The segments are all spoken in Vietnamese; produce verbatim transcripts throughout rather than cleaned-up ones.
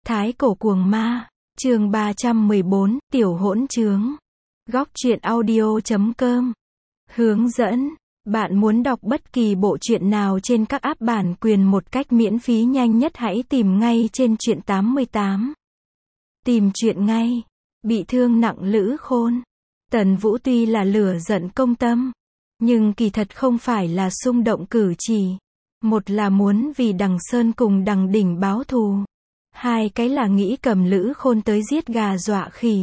Thái cổ cuồng ma, chương ba trăm mười bốn, tiểu hỗn trướng. Góc truyện audio chấm com. Hướng dẫn, bạn muốn đọc bất kỳ bộ truyện nào trên các app bản quyền một cách miễn phí nhanh nhất hãy tìm ngay trên truyện tám mươi tám. Tìm truyện ngay. Bị thương nặng Lữ Khôn. Tần Vũ tuy là lửa giận công tâm, nhưng kỳ thật không phải là xung động cử chỉ. Một là muốn vì Đằng Sơn cùng Đằng Đỉnh báo thù. Hai cái là nghĩ cầm Lữ Khôn tới giết gà dọa khỉ.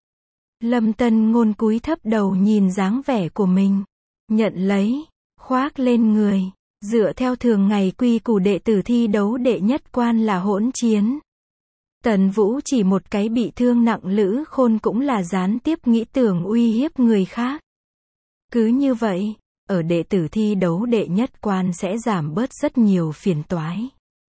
Lâm Tân Ngôn cúi thấp đầu nhìn dáng vẻ của mình. Nhận lấy, khoác lên người. Dựa theo thường ngày quy củ đệ tử thi đấu đệ nhất quan là hỗn chiến. Tần Vũ chỉ một cái bị thương nặng Lữ Khôn cũng là gián tiếp nghĩ tưởng uy hiếp người khác. Cứ như vậy, ở đệ tử thi đấu đệ nhất quan sẽ giảm bớt rất nhiều phiền toái.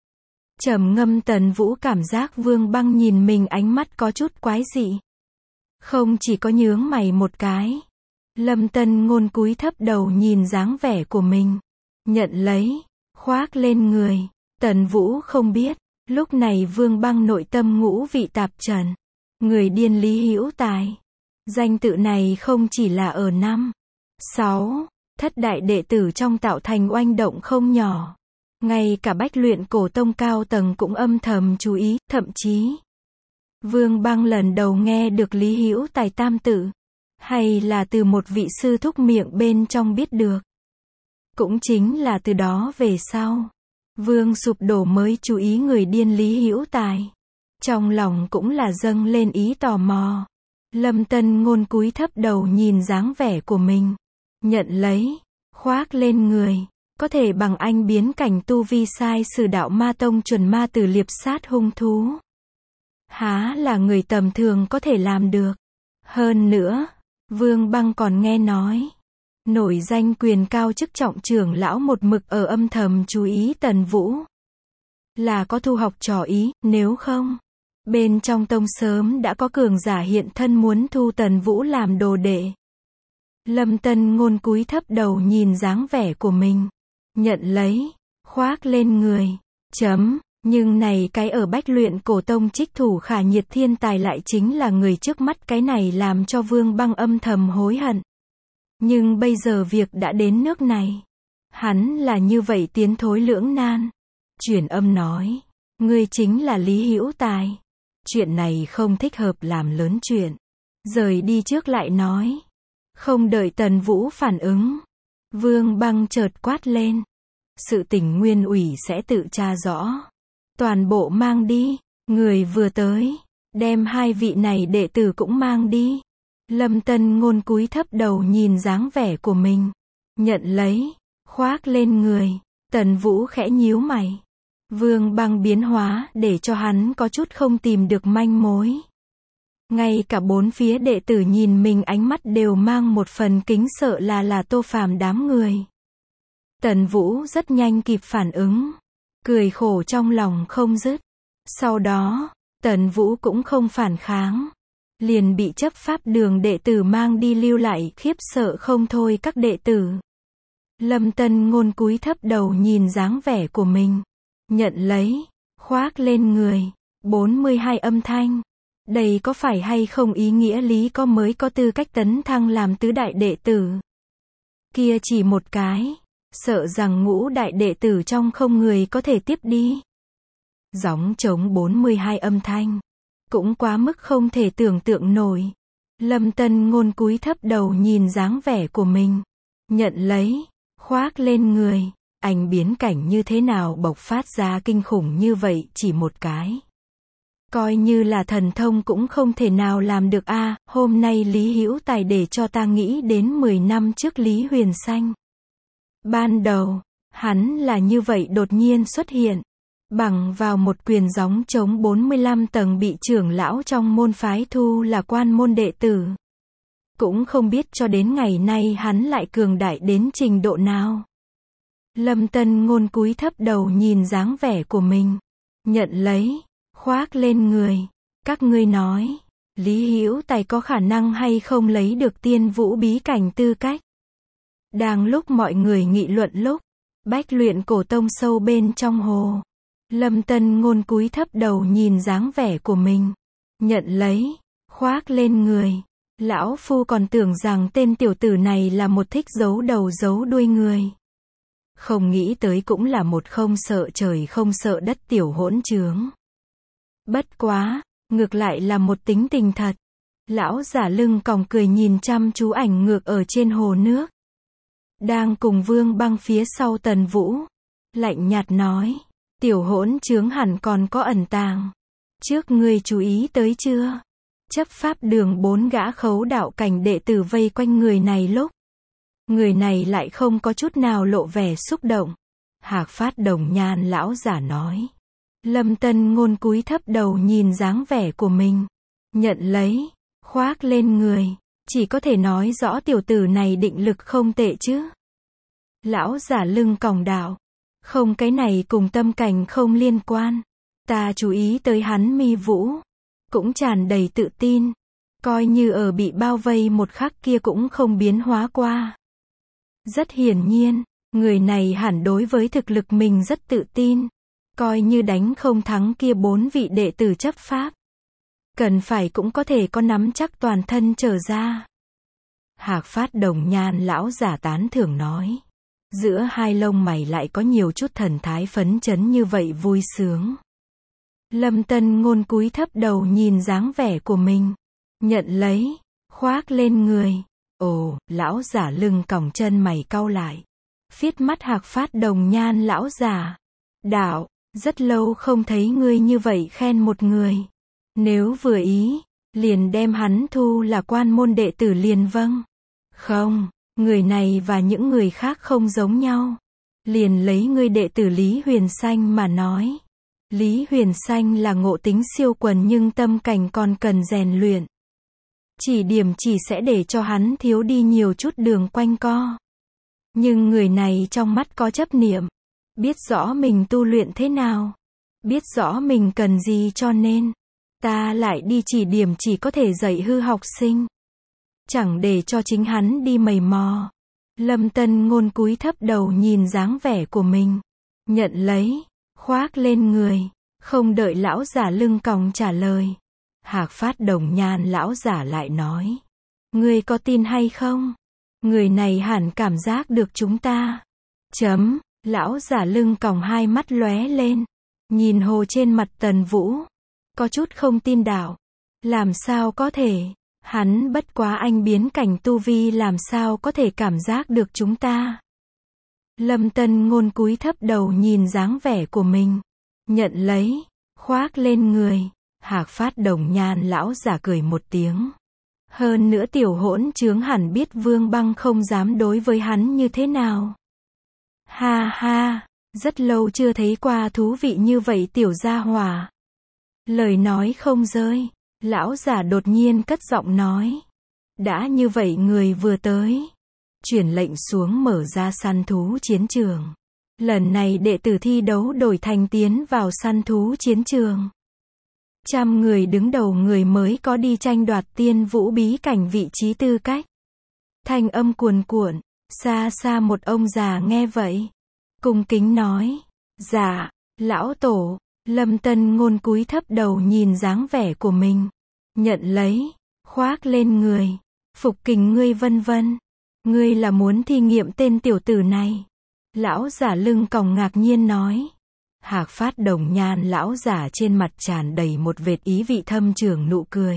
Trầm ngâm Tần Vũ cảm giác Vương Băng nhìn mình ánh mắt có chút quái dị. Không chỉ có nhướng mày một cái. Lâm Tân Ngôn cúi thấp đầu nhìn dáng vẻ của mình. Nhận lấy, khoác lên người. Tần Vũ không biết, lúc này Vương Băng nội tâm ngũ vị tạp trần. Người điên Lý Hữu Tài. Danh tự này không chỉ là ở năm, sáu, thất đại đệ tử trong tạo thành oanh động không nhỏ. Ngay cả Bách Luyện Cổ Tông cao tầng cũng âm thầm chú ý, thậm chí Vương Băng lần đầu nghe được Lý Hữu Tài tam tự, hay là từ một vị sư thúc miệng bên trong biết được. Cũng chính là từ đó về sau, Vương sụp đổ mới chú ý người điên Lý Hữu Tài. Trong lòng cũng là dâng lên ý tò mò. Lâm Tân Ngôn cúi thấp đầu nhìn dáng vẻ của mình. Nhận lấy, khoác lên người. Có thể bằng anh biến cảnh tu vi sai sử đạo ma tông chuẩn ma tử liệp sát hung thú. Há là người tầm thường có thể làm được. Hơn nữa, Vương Băng còn nghe nói, nổi danh quyền cao chức trọng trưởng lão một mực ở âm thầm chú ý Tần Vũ. Là có thu học trò ý, nếu không, bên trong tông sớm đã có cường giả hiện thân muốn thu Tần Vũ làm đồ đệ. Lâm Tân Ngôn cúi thấp đầu nhìn dáng vẻ của mình. Nhận lấy, khoác lên người. Chấm, nhưng này cái ở Bách Luyện Cổ Tông trích thủ khả nhiệt thiên tài lại chính là người trước mắt, cái này làm cho Vương Băng âm thầm hối hận. Nhưng bây giờ việc đã đến nước này. Hắn là như vậy tiến thối lưỡng nan. Chuyển âm nói, ngươi chính là Lý Hữu Tài. Chuyện này không thích hợp làm lớn chuyện. Rời đi trước lại nói. Không đợi Tần Vũ phản ứng, Vương Băng chợt quát lên. Sự tình nguyên ủy sẽ tự tra rõ. Toàn bộ mang đi. Người vừa tới, đem hai vị này đệ tử cũng mang đi. Lâm Tân Ngôn cúi thấp đầu nhìn dáng vẻ của mình. Nhận lấy, khoác lên người. Tần Vũ khẽ nhíu mày. Vương Băng biến hóa để cho hắn có chút không tìm được manh mối. Ngay cả bốn phía đệ tử nhìn mình ánh mắt đều mang một phần kính sợ, là là Tô Phàm đám người. Tần Vũ rất nhanh kịp phản ứng. Cười khổ trong lòng không dứt. Sau đó, Tần Vũ cũng không phản kháng. Liền bị chấp pháp đường đệ tử mang đi lưu lại, khiếp sợ không thôi các đệ tử. Lâm Tân Ngôn cúi thấp đầu nhìn dáng vẻ của mình. Nhận lấy, khoác lên người. bốn mươi hai âm thanh. Đây có phải hay không ý nghĩa Lý có mới có tư cách tấn thăng làm tứ đại đệ tử. Kia chỉ một cái. Sợ rằng ngũ đại đệ tử trong không người có thể tiếp đi. Gióng trống bốn mươi hai âm thanh. Cũng quá mức không thể tưởng tượng nổi. Lâm Tân Ngôn cúi thấp đầu nhìn dáng vẻ của mình. Nhận lấy, khoác lên người. Anh biến cảnh như thế nào bộc phát ra kinh khủng như vậy chỉ một cái. Coi như là thần thông cũng không thể nào làm được a. À, hôm nay Lý Hữu Tài để cho ta nghĩ đến mười năm trước Lý Huyền Sanh. Ban đầu, hắn là như vậy đột nhiên xuất hiện. Bằng vào một quyền gióng trống bốn mươi lăm tầng bị trưởng lão trong môn phái thu là quan môn đệ tử. Cũng không biết cho đến ngày nay hắn lại cường đại đến trình độ nào. Lâm Tân Ngôn cúi thấp đầu nhìn dáng vẻ của mình. Nhận lấy, khoác lên người. Các ngươi nói, Lý Hữu Tài có khả năng hay không lấy được Tiên Vũ bí cảnh tư cách? Đang lúc mọi người nghị luận lúc, Bách Luyện Cổ Tông sâu bên trong hồ, Lâm Tân Ngôn cúi thấp đầu nhìn dáng vẻ của mình. Nhận lấy. Khoác lên người. Lão Phu còn tưởng rằng tên tiểu tử này là một thích giấu đầu giấu đuôi người. Không nghĩ tới cũng là một không sợ trời không sợ đất tiểu hỗn trướng. Bất quá, ngược lại là một tính tình thật. Lão giả lưng còng cười nhìn chăm chú ảnh ngược ở trên hồ nước. Đang cùng Vương Băng phía sau Tần Vũ. Lạnh nhạt nói, tiểu hỗn trướng hẳn còn có ẩn tàng. Trước ngươi chú ý tới chưa? Chấp pháp đường bốn gã khấu đạo cảnh đệ tử vây quanh người này lúc. Người này lại không có chút nào lộ vẻ xúc động. Hạc Phát Đồng Nhan lão giả nói. Lâm Tân Ngôn cúi thấp đầu nhìn dáng vẻ của mình. Nhận lấy. Khoác lên người. Chỉ có thể nói rõ tiểu tử này định lực không tệ chứ. Lão giả lưng còng đạo. Không, cái này cùng tâm cảnh không liên quan. Ta chú ý tới hắn mi vũ. Cũng tràn đầy tự tin. Coi như ở bị bao vây một khắc kia cũng không biến hóa qua. Rất hiển nhiên, người này hẳn đối với thực lực mình rất tự tin. Coi như đánh không thắng kia bốn vị đệ tử chấp pháp. Cần phải cũng có thể có nắm chắc toàn thân trở ra. Hạc Phát Đồng Nhan lão giả tán thưởng nói. Giữa hai lông mày lại có nhiều chút thần thái phấn chấn như vậy vui sướng. Lâm Tân Ngôn cúi thấp đầu nhìn dáng vẻ của mình. Nhận lấy. Khoác lên người. Ồ, lão giả lưng còng chân mày cau lại. Phiết mắt Hạc Phát Đồng Nhan lão giả. Đạo, rất lâu không thấy ngươi như vậy khen một người. Nếu vừa ý, liền đem hắn thu là quan môn đệ tử liền vâng. Không, người này và những người khác không giống nhau. Liền lấy ngươi đệ tử Lý Huyền Sanh mà nói. Lý Huyền Sanh là ngộ tính siêu quần nhưng tâm cảnh còn cần rèn luyện. Chỉ điểm chỉ sẽ để cho hắn thiếu đi nhiều chút đường quanh co. Nhưng người này trong mắt có chấp niệm. Biết rõ mình tu luyện thế nào. Biết rõ mình cần gì cho nên. Ta lại đi chỉ điểm chỉ có thể dạy hư học sinh. Chẳng để cho chính hắn đi mày mò. Lâm Tân Ngôn cúi thấp đầu nhìn dáng vẻ của mình. Nhận lấy. Khoác lên người. Không đợi lão giả lưng còng trả lời. Hạc Phát Đồng Nhan lão giả lại nói. Ngươi có tin hay không? Người này hẳn cảm giác được chúng ta. Chấm. Lão giả lưng còng hai mắt lóe lên. Nhìn hồ trên mặt Tần Vũ. Có chút không tin đạo. Làm sao có thể? Hắn bất quá anh biến cảnh tu vi làm sao có thể cảm giác được chúng ta? Lâm Tân Ngôn cúi thấp đầu nhìn dáng vẻ của mình. Nhận lấy. Khoác lên người. Hạc Phát Đồng Nhan lão giả cười một tiếng. Hơn nữa tiểu hỗn trướng hẳn biết Vương Băng không dám đối với hắn như thế nào. Ha ha, rất lâu chưa thấy qua thú vị như vậy tiểu gia hỏa. Lời nói không rơi, lão giả đột nhiên cất giọng nói. Đã như vậy người vừa tới. Chuyển lệnh xuống mở ra săn thú chiến trường. Lần này đệ tử thi đấu đổi thành tiến vào săn thú chiến trường. Trăm người đứng đầu người mới có đi tranh đoạt tiên vũ bí cảnh vị trí tư cách. Thanh âm cuồn cuộn, xa xa một ông già nghe vậy. Cung kính nói. Dạ, lão tổ. Lâm Tân Ngôn cúi thấp đầu nhìn dáng vẻ của mình. Nhận lấy. Khoác lên người. Phục kình ngươi vân vân. Ngươi là muốn thi nghiệm tên tiểu tử này. Lão giả lưng còng ngạc nhiên nói. Hạc Phát Đồng Nhan lão giả trên mặt tràn đầy một vệt ý vị thâm trường nụ cười.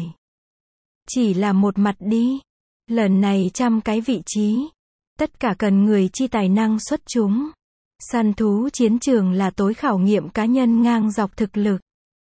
Chỉ là một mặt đi. Lần này trăm cái vị trí. Tất cả cần người chi tài năng xuất chúng. Săn thú chiến trường là tối khảo nghiệm cá nhân ngang dọc thực lực.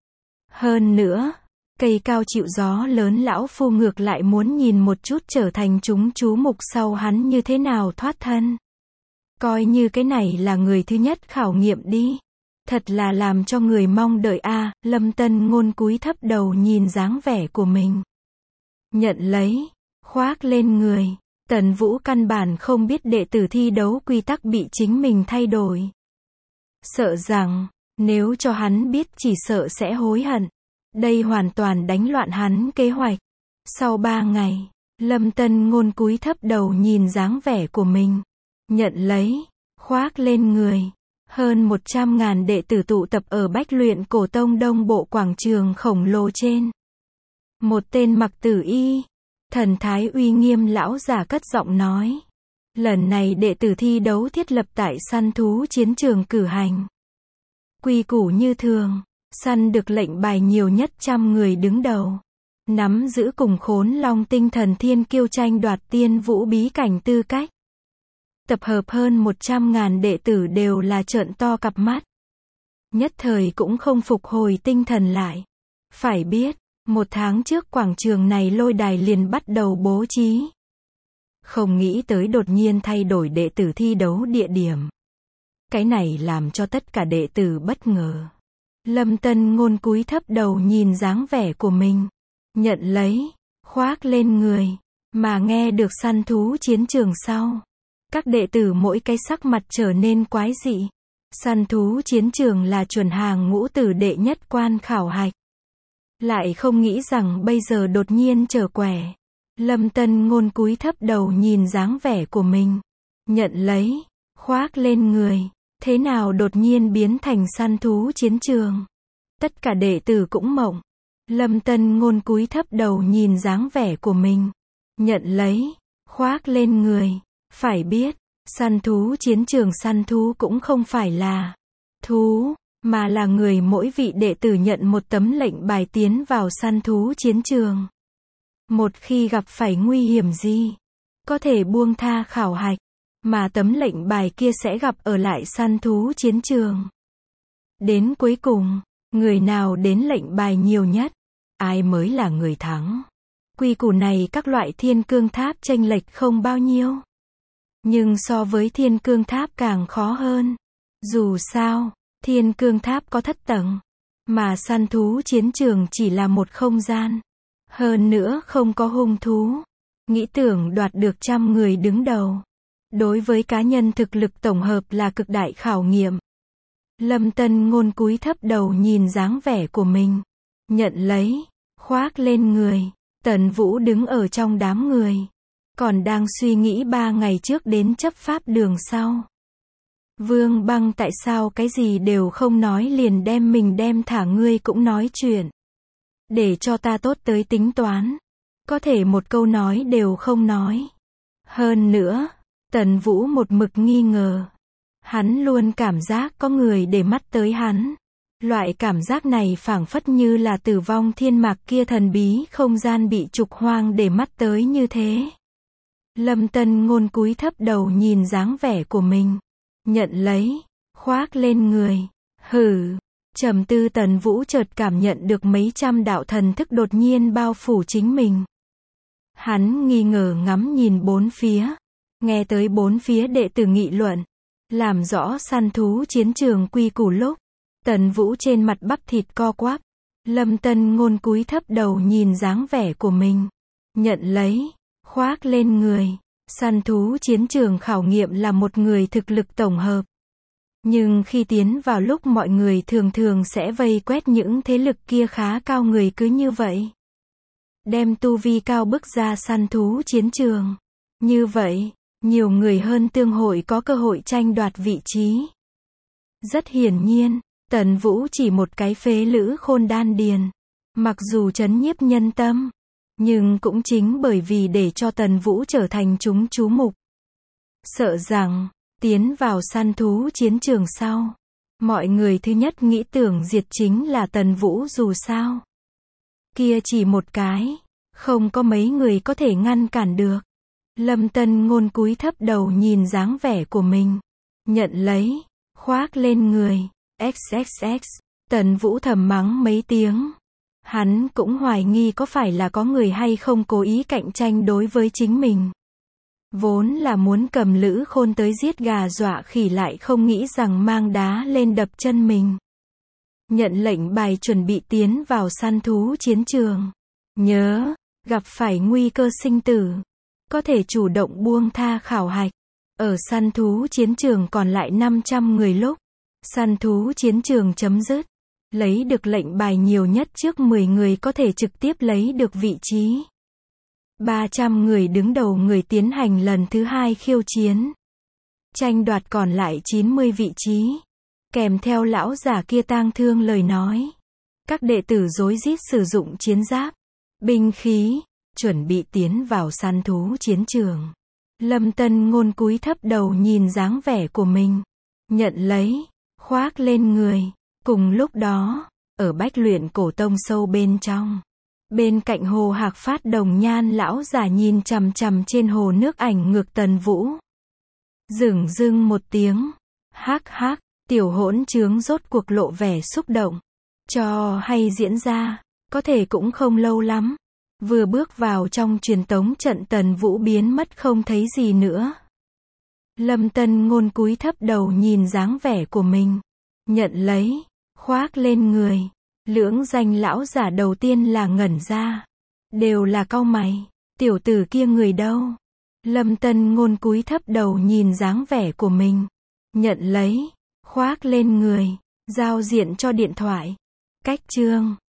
Hơn nữa, cây cao chịu gió lớn lão phu ngược lại muốn nhìn một chút trở thành chúng chú mục sau hắn như thế nào thoát thân. Coi như cái này là người thứ nhất khảo nghiệm đi. Thật là làm cho người mong đợi a. À, Lâm Tân Ngôn cúi thấp đầu nhìn dáng vẻ của mình. Nhận lấy. Khoác lên người. Tần Vũ căn bản không biết đệ tử thi đấu quy tắc bị chính mình thay đổi. Sợ rằng, nếu cho hắn biết chỉ sợ sẽ hối hận. Đây hoàn toàn đánh loạn hắn kế hoạch. Sau ba ngày, Lâm Tân Ngôn cúi thấp đầu nhìn dáng vẻ của mình. Nhận lấy. Khoác lên người. Hơn một trăm ngàn đệ tử tụ tập ở Bách Luyện Cổ Tông Đông Bộ quảng trường khổng lồ trên. Một tên mặc tử y, thần thái uy nghiêm lão giả cất giọng nói. Lần này đệ tử thi đấu thiết lập tại săn thú chiến trường cử hành. Quy củ như thường, săn được lệnh bài nhiều nhất trăm người đứng đầu. Nắm giữ cùng Khốn Long tinh thần thiên kiêu tranh đoạt tiên vũ bí cảnh tư cách. Tập hợp hơn một trăm ngàn đệ tử đều là trợn to cặp mắt. Nhất thời cũng không phục hồi tinh thần lại. Phải biết, một tháng trước quảng trường này lôi đài liền bắt đầu bố trí. Không nghĩ tới đột nhiên thay đổi đệ tử thi đấu địa điểm. Cái này làm cho tất cả đệ tử bất ngờ. Lâm Tân Ngôn cúi thấp đầu nhìn dáng vẻ của mình. Nhận lấy, khoác lên người, mà nghe được săn thú chiến trường sau. Các đệ tử mỗi cái sắc mặt trở nên quái dị. Săn thú chiến trường là chuẩn hàng ngũ tử đệ nhất quan khảo hạch. Lại không nghĩ rằng bây giờ đột nhiên trở quẻ. Lâm Tân Ngôn cúi thấp đầu nhìn dáng vẻ của mình. Nhận lấy, khoác lên người. Thế nào đột nhiên biến thành săn thú chiến trường? Tất cả đệ tử cũng mộng. Lâm Tân Ngôn cúi thấp đầu nhìn dáng vẻ của mình. Nhận lấy, khoác lên người. Phải biết, săn thú chiến trường săn thú cũng không phải là thú, mà là người mỗi vị đệ tử nhận một tấm lệnh bài tiến vào săn thú chiến trường. Một khi gặp phải nguy hiểm gì, có thể buông tha khảo hạch, mà tấm lệnh bài kia sẽ gặp ở lại săn thú chiến trường. Đến cuối cùng, người nào đến lệnh bài nhiều nhất, ai mới là người thắng. Quy củ này các loại thiên cương tháp chênh lệch không bao nhiêu. Nhưng so với thiên cương tháp càng khó hơn. Dù sao, thiên cương tháp có thất tầng, mà săn thú chiến trường chỉ là một không gian. Hơn nữa không có hung thú. Nghĩ tưởng đoạt được trăm người đứng đầu. Đối với cá nhân thực lực tổng hợp là cực đại khảo nghiệm. Lâm Tân Ngôn cúi thấp đầu nhìn dáng vẻ của mình. Nhận lấy, khoác lên người. Tần Vũ đứng ở trong đám người. Còn đang suy nghĩ ba ngày trước đến chấp pháp đường sau. Vương Băng tại sao cái gì đều không nói liền đem mình đem thả ngươi cũng nói chuyện. Để cho ta tốt tới tính toán. Có thể một câu nói đều không nói. Hơn nữa, Tần Vũ một mực nghi ngờ. Hắn luôn cảm giác có người để mắt tới hắn. Loại cảm giác này phảng phất như là Tử Vong Thiên Mạc kia thần bí không gian bị trục hoang để mắt tới như thế. Lâm Tân Ngôn cúi thấp đầu nhìn dáng vẻ của mình. Nhận lấy, khoác lên người. Hừ, trầm tư Tần Vũ chợt cảm nhận được mấy trăm đạo thần thức đột nhiên bao phủ chính mình. Hắn nghi ngờ ngắm nhìn bốn phía. Nghe tới bốn phía đệ tử nghị luận. Làm rõ săn thú chiến trường quy củ lúc. Tần Vũ trên mặt bắp thịt co quắp. Lâm Tân Ngôn cúi thấp đầu nhìn dáng vẻ của mình. Nhận lấy, khoác lên người. Săn thú chiến trường khảo nghiệm là một người thực lực tổng hợp. Nhưng khi tiến vào lúc mọi người thường thường sẽ vây quét những thế lực kia khá cao người cứ như vậy. Đem tu vi cao bức ra săn thú chiến trường. Như vậy, nhiều người hơn tương hội có cơ hội tranh đoạt vị trí. Rất hiển nhiên, Tần Vũ chỉ một cái phế lữ khôn đan điền. Mặc dù trấn nhiếp nhân tâm, nhưng cũng chính bởi vì để cho Tần Vũ trở thành chúng chú mục. Sợ rằng, tiến vào săn thú chiến trường sau, mọi người thứ nhất nghĩ tưởng diệt chính là Tần Vũ dù sao. Kia chỉ một cái, không có mấy người có thể ngăn cản được. Lâm Tân Ngôn cúi thấp đầu nhìn dáng vẻ của mình. Nhận lấy, khoác lên người. ích ích ích, Tần Vũ thầm mắng mấy tiếng. Hắn cũng hoài nghi có phải là có người hay không cố ý cạnh tranh đối với chính mình. Vốn là muốn cầm Lữ Khôn tới giết gà dọa khỉ lại không nghĩ rằng mang đá lên đập chân mình. Nhận lệnh bài chuẩn bị tiến vào săn thú chiến trường. Nhớ, gặp phải nguy cơ sinh tử, có thể chủ động buông tha khảo hạch. Ở săn thú chiến trường còn lại năm trăm người lúc. Săn thú chiến trường chấm dứt. Lấy được lệnh bài nhiều nhất trước mười người có thể trực tiếp lấy được vị trí. ba trăm người đứng đầu người tiến hành lần thứ hai khiêu chiến. Tranh đoạt còn lại chín mươi vị trí. kèm theo lão giả kia tang thương lời nói. Các đệ tử rối rít sử dụng chiến giáp, binh khí, chuẩn bị tiến vào săn thú chiến trường. Lâm Tân Ngôn cúi thấp đầu nhìn dáng vẻ của mình, nhận lấy, khoác lên người. Cùng lúc đó, ở Bách Luyện Cổ Tông sâu bên trong, bên cạnh hồ Hạc Phát đồng nhan lão giả nhìn chằm chằm trên hồ nước ảnh ngược Tần Vũ. Dửng dưng một tiếng, hắc hắc, tiểu hỗn trướng rốt cuộc lộ vẻ xúc động. Cho hay diễn ra, có thể cũng không lâu lắm. Vừa bước vào trong truyền tống trận Tần Vũ biến mất không thấy gì nữa. Lâm Tân Ngôn cúi thấp đầu nhìn dáng vẻ của mình, nhận lấy, khoác lên người. Lưỡng danh lão giả đầu tiên là ngẩn ra, đều là cau mày, tiểu tử kia người đâu? Lâm Tân Ngôn cúi thấp đầu nhìn dáng vẻ của mình, nhận lấy, khoác lên người, giao diện cho điện thoại. Cách chương